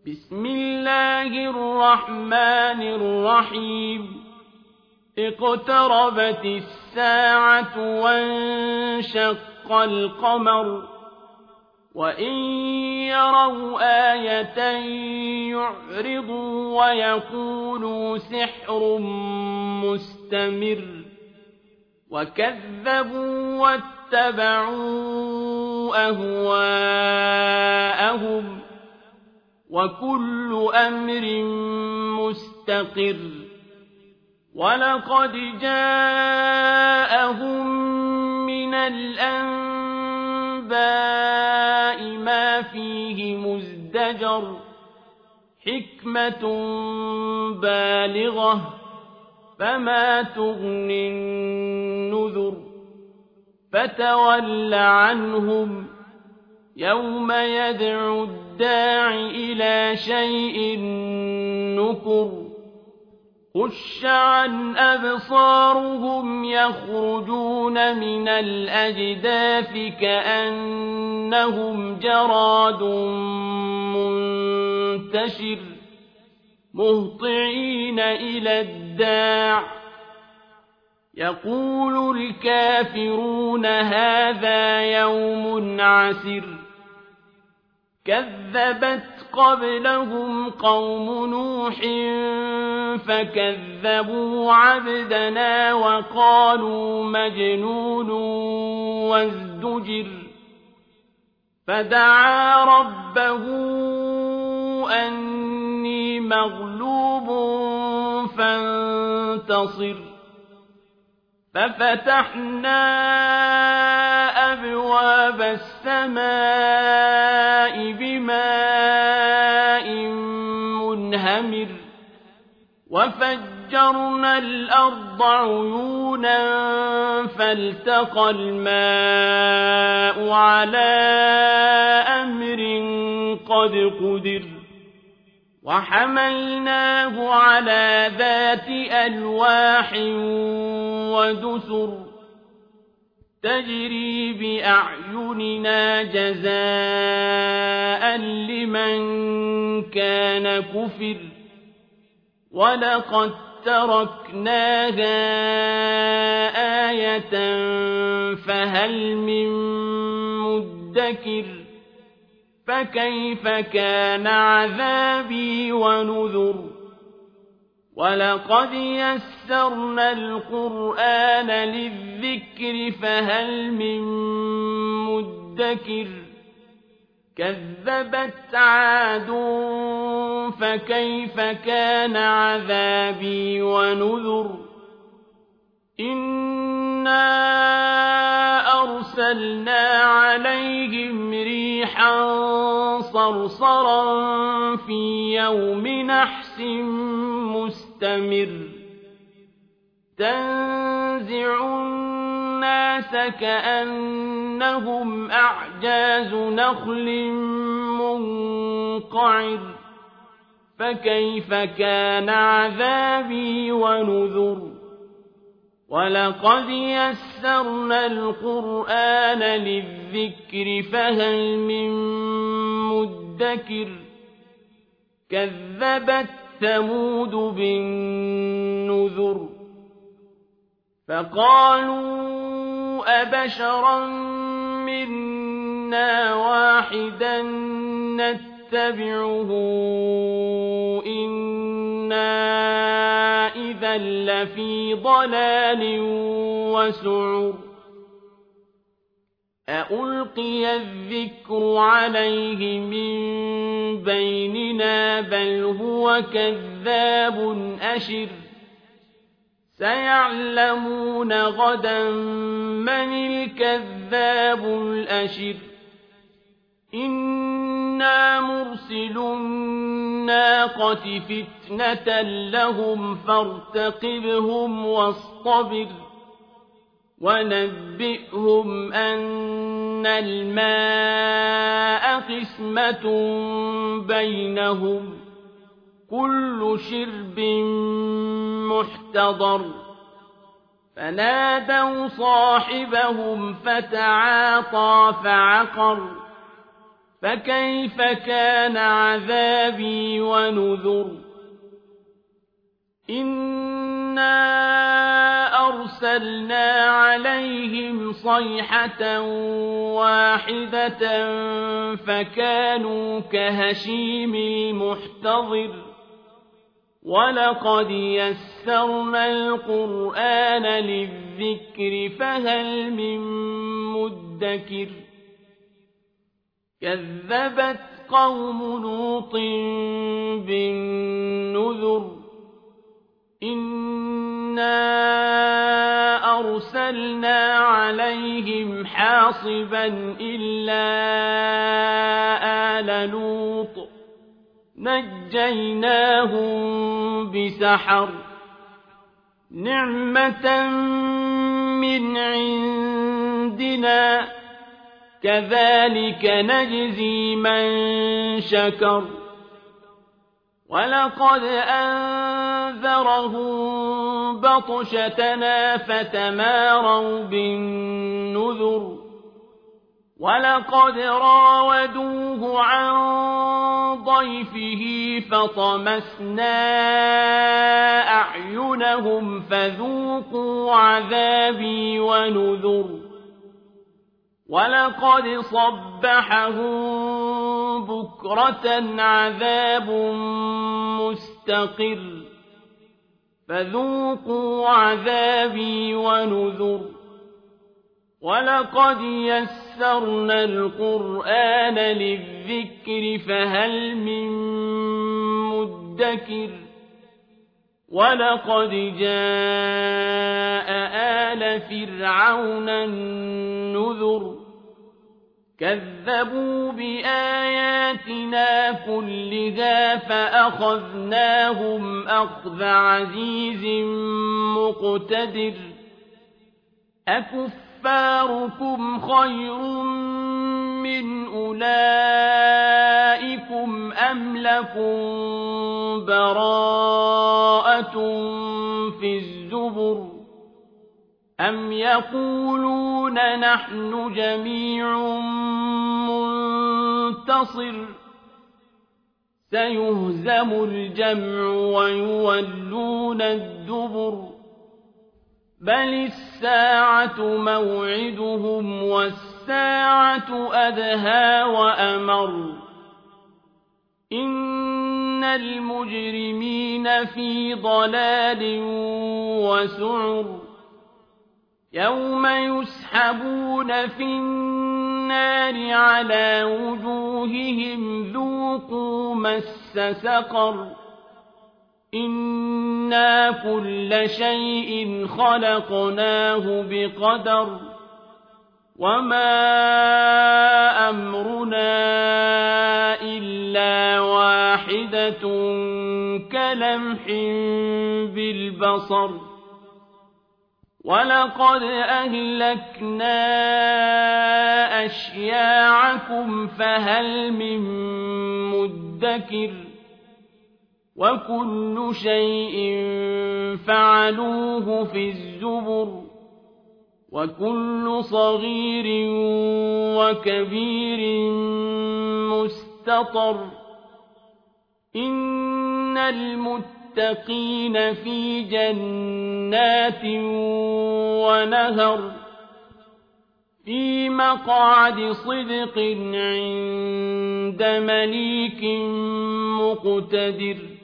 بسم الله الرحمن الرحيم اقتربت الساعة وانشق القمر وإن يروا آية يعرضوا ويقولوا سحر مستمر وكذبوا واتبعوا أهواءهم وكل أمر مستقر ولقد جاءهم من الأنباء ما فيه مزدجر حكمة بالغة فما تغني النذر فتول عنهم يوم يدعو الداع إلى شيء نكر خش عن أبصارهم يخرجون من الأجداث كأنهم جراد منتشر مهطعين إلى الداع يقول الكافرون هذا يوم عسر كذبت قبلهم قوم نوح فكذبوا عبدنا وقالوا مجنون وازدجر فدعا ربه أني مغلوب فانتصر ففتحنا أبواب السماء بماء منهمر وفجرنا الأرض عيونا فالتقى الماء على أمر قد قدر وحملناه على ذات ألواح ودسر تجري بأعيننا جزاء لمن كان كفر ولقد تركناها آية فهل من مدكر فكيف كان عذابي ونذر ولقد يسرنا القرآن للذكر فهل من مدكر كذبت عاد فكيف كان عذابي ونذر إنا أرسلنا عليهم ريحا صرصرا في يوم نحس مستمر تنزع الناس كأنهم أعجاز نخل منقعر فكيف كان عذابي ونذر ولقد يسرنا القرآن للذكر فهل من مدكر كذبت ثمود بالنذر فقالوا أبشرا منا واحدا نتبعه إنا إذا لفي ضلال وسعر أألقي الذكر عليه من بيننا بل هو كذاب أشر سيعلمون غدا من الكذاب الأشر إنا مرسل الناقة فتنة لهم فارتقبهم واصطبر ونبئهم أن الماء قسمة بينهم كل شرب محتضر فنادوا صاحبهم فتعاطى فعقر فكيف كان عذابي ونذر إنا أرسلنا عليهم صيحة واحدة فكانوا كهشيم المحتضر ولقد يسرنا القرآن للذكر فهل من مدكر كذبت قوم لوط بالنذر إنا أرسلنا عليهم حاصبا إلا آل لوط نجيناهم بسحر نعمة من عندنا كذلك نجزي من شكر ولقد أنذرهم بطشتنا فتماروا بالنذر ولقد راودوه عن ضيفه فطمسنا أعينهم فذوقوا عذابي ونذر ولقد صبحهم بكرة عذاب مستقر فذوقوا عذابي ونذر ولقد يسرنا القرآن للذكر فهل من مدكر ولقد جاء آل فرعون النذر كذبوا بآياتنا كلها فأخذناهم أخذ عزيز مقتدر أكفاركم خير من أولئكم أم لكم براءة في الزبر أم يقولون نحن جميع منتصر سيهزم الجمع ويولون الدبر بل الساعة موعدهم والساعة أدهى وأمر إن المجرمين في ضلال وسعر يوم يسحبون في النار على وجوههم ذوقوا مس سقر إنا كل شيء خلقناه بقدر وما أمرنا إلا واحدة كلمح بالبصر ولقد أهلكنا أشياعكم فهل من مدكر وكل شيء فعلوه في الزبر وكل صغير وكبير مستطر إن المتقين في جنات ونهر في مقعد صدق عند مليك مقتدر